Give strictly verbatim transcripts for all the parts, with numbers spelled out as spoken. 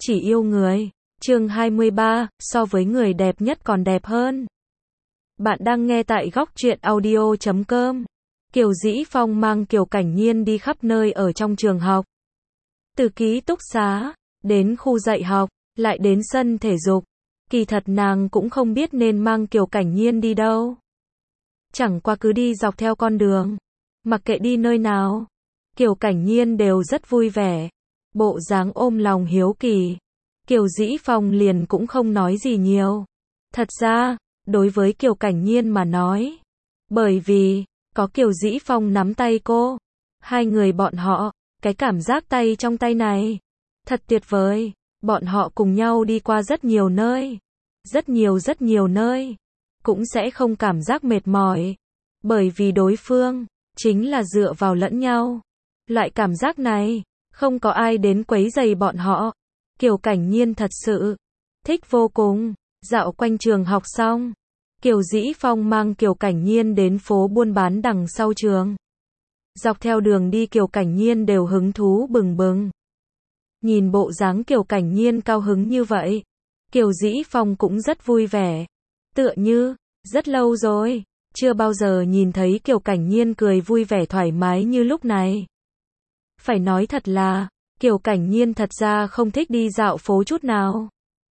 chỉ yêu người. Chương hai mươi ba, so với người đẹp nhất còn đẹp hơn. Bạn đang nghe tại góc truyện audio chấm com. Kiều Dĩ Phong mang Kiều Cảnh Nhiên đi khắp nơi ở trong trường học. Từ ký túc xá, đến khu dạy học, lại đến sân thể dục. Kỳ thật nàng cũng không biết nên mang Kiều Cảnh Nhiên đi đâu. Chẳng qua cứ đi dọc theo con đường. Mặc kệ đi nơi nào, Kiều Cảnh Nhiên đều rất vui vẻ. Bộ dáng ôm lòng hiếu kỳ. Kiều Dĩ Phong liền cũng không nói gì nhiều. Thật ra, đối với Kiều Cảnh Nhiên mà nói, bởi vì có Kiều Dĩ Phong nắm tay cô, hai người bọn họ, cái cảm giác tay trong tay này thật tuyệt vời. Bọn họ cùng nhau đi qua rất nhiều nơi, rất nhiều rất nhiều nơi, cũng sẽ không cảm giác mệt mỏi, bởi vì đối phương chính là dựa vào lẫn nhau. Loại cảm giác này, không có ai đến quấy rầy bọn họ. Kiều Cảnh Nhiên thật sự thích vô cùng. Dạo quanh trường học xong, Kiều Dĩ Phong mang Kiều Cảnh Nhiên đến phố buôn bán đằng sau trường. Dọc theo đường đi Kiều Cảnh Nhiên đều hứng thú bừng bừng. Nhìn bộ dáng Kiều Cảnh Nhiên cao hứng như vậy, Kiều Dĩ Phong cũng rất vui vẻ. Tựa như, rất lâu rồi, chưa bao giờ nhìn thấy Kiều Cảnh Nhiên cười vui vẻ thoải mái như lúc này. Phải nói thật là, Kiều Cảnh Nhiên thật ra không thích đi dạo phố chút nào.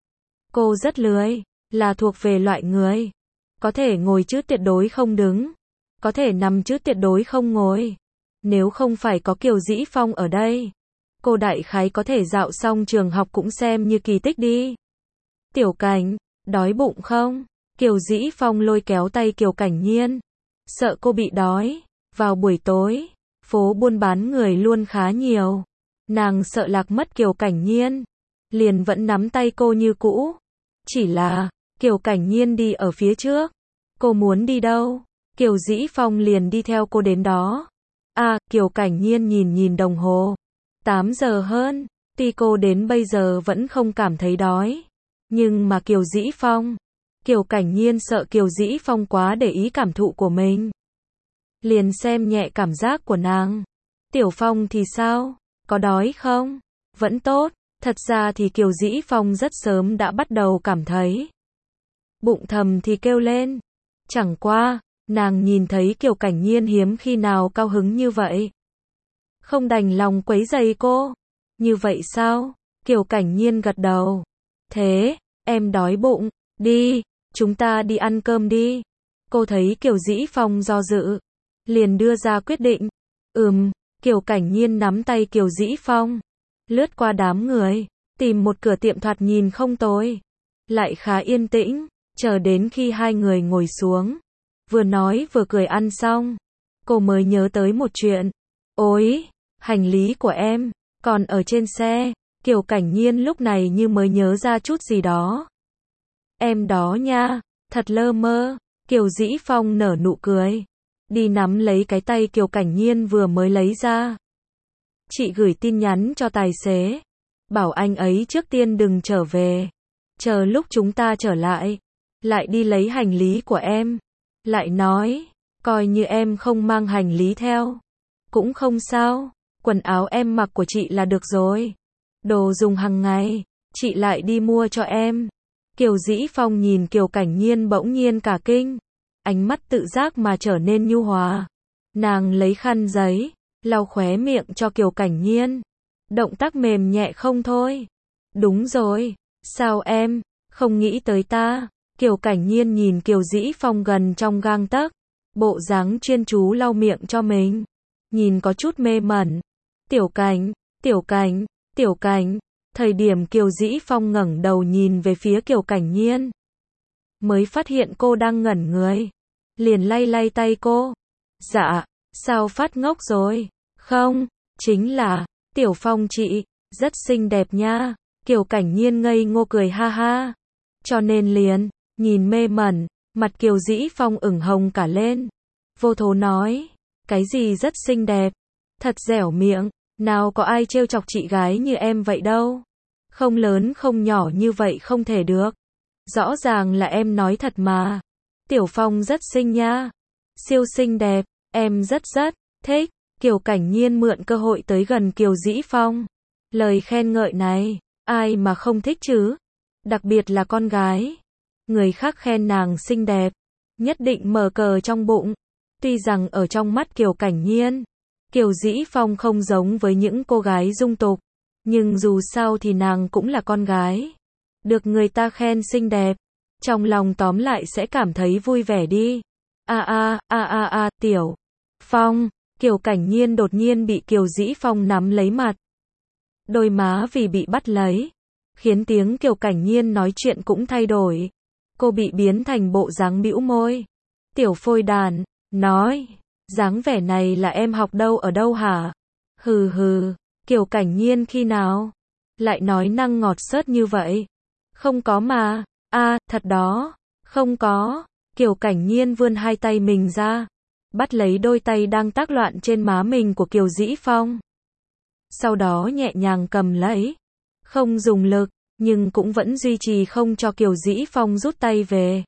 Cô rất lười, là thuộc về loại người có thể ngồi chứ tuyệt đối không đứng, có thể nằm chứ tuyệt đối không ngồi. Nếu không phải có Kiều Dĩ Phong ở đây, cô đại khái có thể dạo xong trường học cũng xem như kỳ tích đi. Tiểu Cảnh, đói bụng không? Kiều Dĩ Phong lôi kéo tay Kiều Cảnh Nhiên, sợ cô bị đói. Vào buổi tối, phố buôn bán người luôn khá nhiều. Nàng sợ lạc mất Kiều Cảnh Nhiên, liền vẫn nắm tay cô như cũ. Chỉ là, Kiều Cảnh Nhiên đi ở phía trước. Cô muốn đi đâu, Kiều Dĩ Phong liền đi theo cô đến đó. À, Kiều Cảnh Nhiên nhìn nhìn đồng hồ. tám giờ hơn, tuy cô đến bây giờ vẫn không cảm thấy đói. Nhưng mà Kiều Dĩ Phong, Kiều Cảnh Nhiên sợ Kiều Dĩ Phong quá để ý cảm thụ của mình. Liền xem nhẹ cảm giác của nàng. Tiểu Phong thì sao? Có đói không? Vẫn tốt. Thật ra thì Kiều Dĩ Phong rất sớm đã bắt đầu cảm thấy bụng thầm thì kêu lên. Chẳng qua, nàng nhìn thấy Kiều Cảnh Nhiên hiếm khi nào cao hứng như vậy. Không đành lòng quấy rầy cô. Như vậy sao? Kiều Cảnh Nhiên gật đầu. Thế, em đói bụng, đi, chúng ta đi ăn cơm đi. Cô thấy Kiều Dĩ Phong do dự, liền đưa ra quyết định. Ừm, Kiều Cảnh Nhiên nắm tay Kiều Dĩ Phong, lướt qua đám người, tìm một cửa tiệm thoạt nhìn không tồi, lại khá yên tĩnh, chờ đến khi hai người ngồi xuống, vừa nói vừa cười ăn xong, cô mới nhớ tới một chuyện. Ôi, hành lý của em, còn ở trên xe. Kiều Cảnh Nhiên lúc này như mới nhớ ra chút gì đó. Em đó nha, thật lơ mơ. Kiều Dĩ Phong nở nụ cười, đi nắm lấy cái tay Kiều Cảnh Nhiên vừa mới lấy ra. Chị gửi tin nhắn cho tài xế, bảo anh ấy trước tiên đừng trở về, chờ lúc chúng ta trở lại, lại đi lấy hành lý của em. Lại nói, coi như em không mang hành lý theo, cũng không sao, quần áo em mặc của chị là được rồi. Đồ dùng hàng ngày, chị lại đi mua cho em. Kiều Dĩ Phong nhìn Kiều Cảnh Nhiên bỗng nhiên cả kinh, ánh mắt tự giác mà trở nên nhu hòa. Nàng lấy khăn giấy, lau khóe miệng cho Kiều Cảnh Nhiên. Động tác mềm nhẹ không thôi. Đúng rồi, sao em, không nghĩ tới ta? Kiều Cảnh Nhiên nhìn Kiều Dĩ Phong gần trong gang tấc, bộ dáng chuyên chú lau miệng cho mình. Nhìn có chút mê mẩn. Tiểu Cảnh, Tiểu Cảnh, Tiểu Cảnh. Thời điểm Kiều Dĩ Phong ngẩng đầu nhìn về phía Kiều Cảnh Nhiên, mới phát hiện cô đang ngẩn người, liền lay lay tay cô. Dạ, sao phát ngốc rồi? Không, chính là, Tiểu Phong chị, rất xinh đẹp nha. Kiều Cảnh Nhiên ngây ngô cười ha ha. Cho nên liền, nhìn mê mẩn, mặt Kiều Dĩ Phong ửng hồng cả lên. Vô thố nói, cái gì rất xinh đẹp? Thật dẻo miệng, nào có ai trêu chọc chị gái như em vậy đâu. Không lớn không nhỏ như vậy không thể được. Rõ ràng là em nói thật mà. Tiểu Phong rất xinh nha. Siêu xinh đẹp, em rất rất thích. Kiều Cảnh Nhiên mượn cơ hội tới gần Kiều Dĩ Phong. Lời khen ngợi này, ai mà không thích chứ? Đặc biệt là con gái. Người khác khen nàng xinh đẹp, nhất định mở cờ trong bụng. Tuy rằng ở trong mắt Kiều Cảnh Nhiên, Kiều Dĩ Phong không giống với những cô gái dung tục, nhưng dù sao thì nàng cũng là con gái. Được người ta khen xinh đẹp, trong lòng tóm lại sẽ cảm thấy vui vẻ đi. A a, a a a, Tiểu Phong, Kiều Cảnh Nhiên đột nhiên bị Kiều Dĩ Phong nắm lấy mặt. Đôi má vì bị bắt lấy, khiến tiếng Kiều Cảnh Nhiên nói chuyện cũng thay đổi. Cô bị biến thành bộ dáng bĩu môi. Tiểu phôi đàn, nói, dáng vẻ này là em học đâu ở đâu hả? Hừ hừ, Kiều Cảnh Nhiên khi nào lại nói năng ngọt xớt như vậy? Không có mà, a, thật đó, không có. Kiều Cảnh Nhiên vươn hai tay mình ra, bắt lấy đôi tay đang tác loạn trên má mình của Kiều Dĩ Phong. Sau đó nhẹ nhàng cầm lấy, không dùng lực, nhưng cũng vẫn duy trì không cho Kiều Dĩ Phong rút tay về.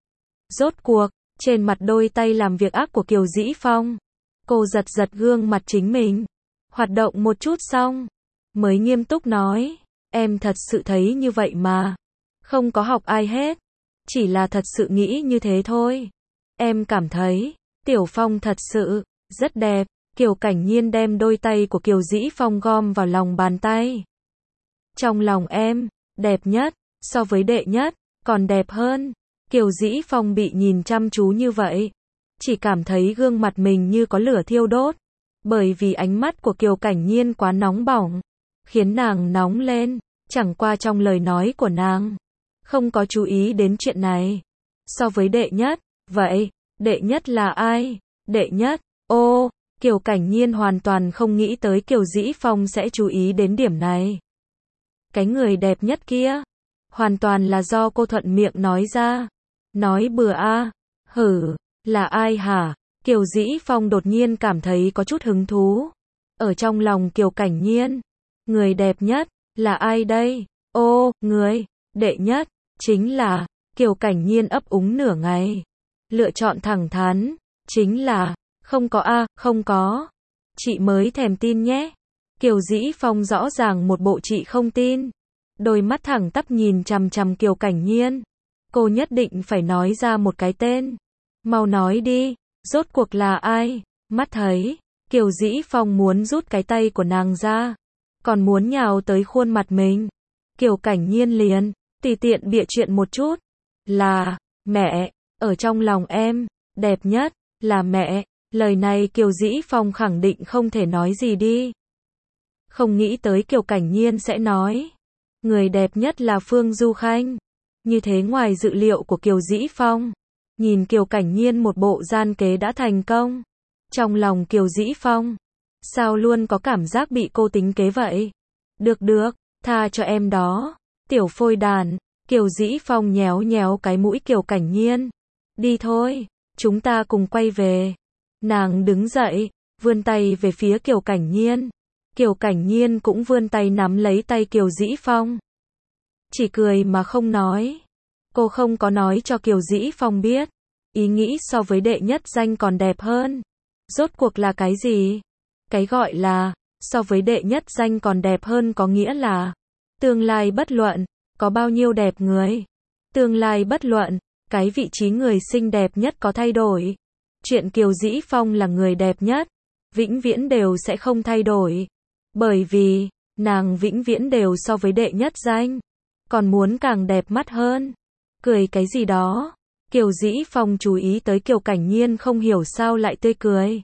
Rốt cuộc, trên mặt đôi tay làm việc ác của Kiều Dĩ Phong, cô giật giật gương mặt chính mình, hoạt động một chút xong, mới nghiêm túc nói, em thật sự thấy như vậy mà, không có học ai hết, chỉ là thật sự nghĩ như thế thôi. Em cảm thấy, Tiểu Phong thật sự, rất đẹp. Kiều Cảnh Nhiên đem đôi tay của Kiều Dĩ Phong gom vào lòng bàn tay. Trong lòng em, đẹp nhất, so với đệ nhất, còn đẹp hơn. Kiều Dĩ Phong bị nhìn chăm chú như vậy, chỉ cảm thấy gương mặt mình như có lửa thiêu đốt, bởi vì ánh mắt của Kiều Cảnh Nhiên quá nóng bỏng, khiến nàng nóng lên, chẳng qua trong lời nói của nàng, không có chú ý đến chuyện này. So với đệ nhất, vậy, đệ nhất là ai? Đệ nhất, ô, Kiều Cảnh Nhiên hoàn toàn không nghĩ tới Kiều Dĩ Phong sẽ chú ý đến điểm này. Cái người đẹp nhất kia, hoàn toàn là do cô thuận miệng nói ra. Nói bừa a, à. Hử, là ai hả? Kiều Dĩ Phong đột nhiên cảm thấy có chút hứng thú. Ở trong lòng Kiều Cảnh Nhiên, người đẹp nhất, là ai đây? Ô, người, đệ nhất, chính là, Kiều Cảnh Nhiên ấp úng nửa ngày. Lựa chọn thẳng thắn, chính là, không có a, à, không có. Chị mới thèm tin nhé. Kiều Dĩ Phong rõ ràng một bộ chị không tin. Đôi mắt thẳng tắp nhìn chằm chằm Kiều Cảnh Nhiên. Cô nhất định phải nói ra một cái tên. Mau nói đi, rốt cuộc là ai? Mắt thấy, Kiều Dĩ Phong muốn rút cái tay của nàng ra, còn muốn nhào tới khuôn mặt mình. Kiều Cảnh Nhiên liền, tùy tiện bịa chuyện một chút. Là, mẹ, ở trong lòng em, đẹp nhất, là mẹ. Lời này Kiều Dĩ Phong khẳng định không thể nói gì đi. Không nghĩ tới Kiều Cảnh Nhiên sẽ nói, người đẹp nhất là Phương Du Khanh. Như thế ngoài dự liệu của Kiều Dĩ Phong. Nhìn Kiều Cảnh Nhiên một bộ gian kế đã thành công. Trong lòng Kiều Dĩ Phong, sao luôn có cảm giác bị cô tính kế vậy? Được được, tha cho em đó. Tiểu phôi đàn, Kiều Dĩ Phong nhéo nhéo cái mũi Kiều Cảnh Nhiên. Đi thôi, chúng ta cùng quay về. Nàng đứng dậy, vươn tay về phía Kiều Cảnh Nhiên. Kiều Cảnh Nhiên cũng vươn tay nắm lấy tay Kiều Dĩ Phong. Chỉ cười mà không nói. Cô không có nói cho Kiều Dĩ Phong biết, ý nghĩ so với đệ nhất danh còn đẹp hơn. Rốt cuộc là cái gì? Cái gọi là, so với đệ nhất danh còn đẹp hơn có nghĩa là, tương lai bất luận, có bao nhiêu đẹp người. Tương lai bất luận, cái vị trí người xinh đẹp nhất có thay đổi. Chuyện Kiều Dĩ Phong là người đẹp nhất, vĩnh viễn đều sẽ không thay đổi. Bởi vì, nàng vĩnh viễn đều so với đệ nhất danh, còn muốn càng đẹp mắt hơn. Cười cái gì đó? Kiều Dĩ Phong chú ý tới Kiều Cảnh Nhiên không hiểu sao lại tươi cười.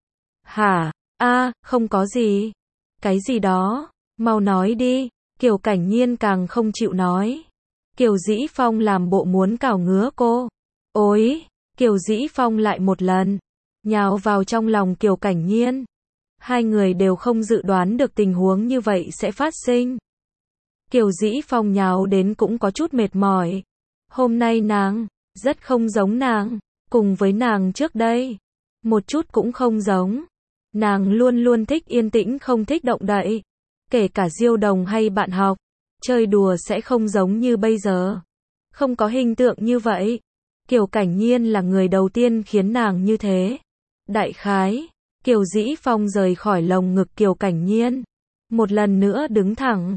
Hả? A, không có gì. Cái gì đó? Mau nói đi. Kiều Cảnh Nhiên càng không chịu nói. Kiều Dĩ Phong làm bộ muốn cào ngứa cô. Ôi! Kiều Dĩ Phong lại một lần nhào vào trong lòng Kiều Cảnh Nhiên. Hai người đều không dự đoán được tình huống như vậy sẽ phát sinh. Kiều Dĩ Phong nhào đến cũng có chút mệt mỏi. Hôm nay nàng rất không giống nàng, cùng với nàng trước đây, một chút cũng không giống. Nàng luôn luôn thích yên tĩnh không thích động đậy, kể cả Diêu Đồng hay bạn học, chơi đùa sẽ không giống như bây giờ. Không có hình tượng như vậy. Kiều Cảnh Nhiên là người đầu tiên khiến nàng như thế. Đại khái, Kiều Dĩ Phong rời khỏi lồng ngực Kiều Cảnh Nhiên, một lần nữa đứng thẳng.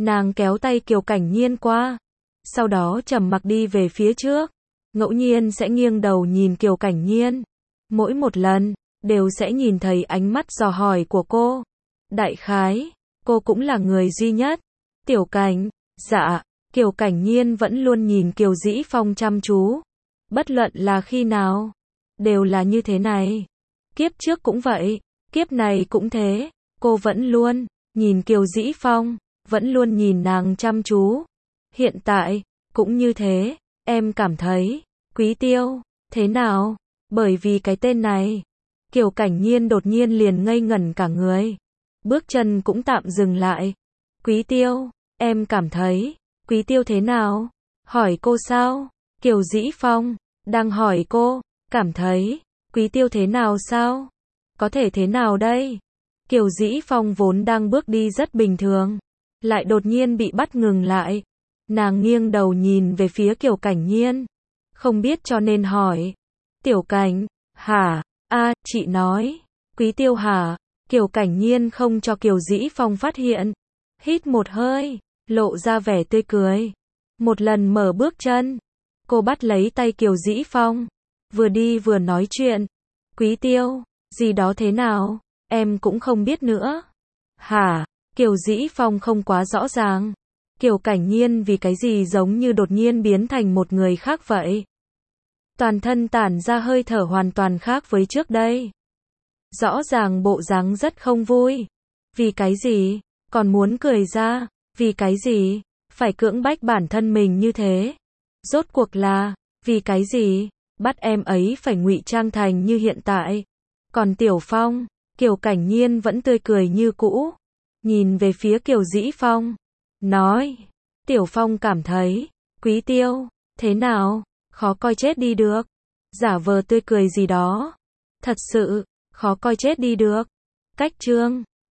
Nàng kéo tay Kiều Cảnh Nhiên qua, sau đó trầm mặc đi về phía trước, ngẫu nhiên sẽ nghiêng đầu nhìn Kiều Cảnh Nhiên. Mỗi một lần, đều sẽ nhìn thấy ánh mắt dò hỏi của cô. Đại khái, cô cũng là người duy nhất. Tiểu Cảnh, dạ, Kiều Cảnh Nhiên vẫn luôn nhìn Kiều Dĩ Phong chăm chú. Bất luận là khi nào, đều là như thế này. Kiếp trước cũng vậy, kiếp này cũng thế, cô vẫn luôn nhìn Kiều Dĩ Phong, vẫn luôn nhìn nàng chăm chú. Hiện tại, cũng như thế, em cảm thấy, Quý Tiêu, thế nào? Bởi vì cái tên này, Kiều Cảnh Nhiên đột nhiên liền ngây ngẩn cả người. Bước chân cũng tạm dừng lại. Quý Tiêu, em cảm thấy, Quý Tiêu thế nào? Hỏi cô sao? Kiều Dĩ Phong, đang hỏi cô, cảm thấy, Quý Tiêu thế nào sao? Có thể thế nào đây? Kiều Dĩ Phong vốn đang bước đi rất bình thường, lại đột nhiên bị bắt ngừng lại. Nàng nghiêng đầu nhìn về phía Kiều Cảnh Nhiên, không biết cho nên hỏi. Tiểu Cảnh, hả? A, chị nói, Quý Tiêu hả? Kiều Cảnh Nhiên không cho Kiều Dĩ Phong phát hiện. Hít một hơi, lộ ra vẻ tươi cười. Một lần mở bước chân, cô bắt lấy tay Kiều Dĩ Phong, vừa đi vừa nói chuyện. Quý Tiêu, gì đó thế nào? Em cũng không biết nữa. Hả? Kiều Dĩ Phong không quá rõ ràng. Kiều Cảnh Nhiên vì cái gì giống như đột nhiên biến thành một người khác vậy. Toàn thân tản ra hơi thở hoàn toàn khác với trước đây. Rõ ràng bộ dáng rất không vui. Vì cái gì? Còn muốn cười ra. Vì cái gì? Phải cưỡng bách bản thân mình như thế. Rốt cuộc là, vì cái gì? Bắt em ấy phải ngụy trang thành như hiện tại. Còn Tiểu Phong, Kiều Cảnh Nhiên vẫn tươi cười như cũ. Nhìn về phía Kiều Dĩ Phong. Nói, Tiểu Phong cảm thấy, Quý Tiêu, thế nào? Khó coi chết đi được. Giả vờ tươi cười gì đó. Thật sự, khó coi chết đi được. Cách chương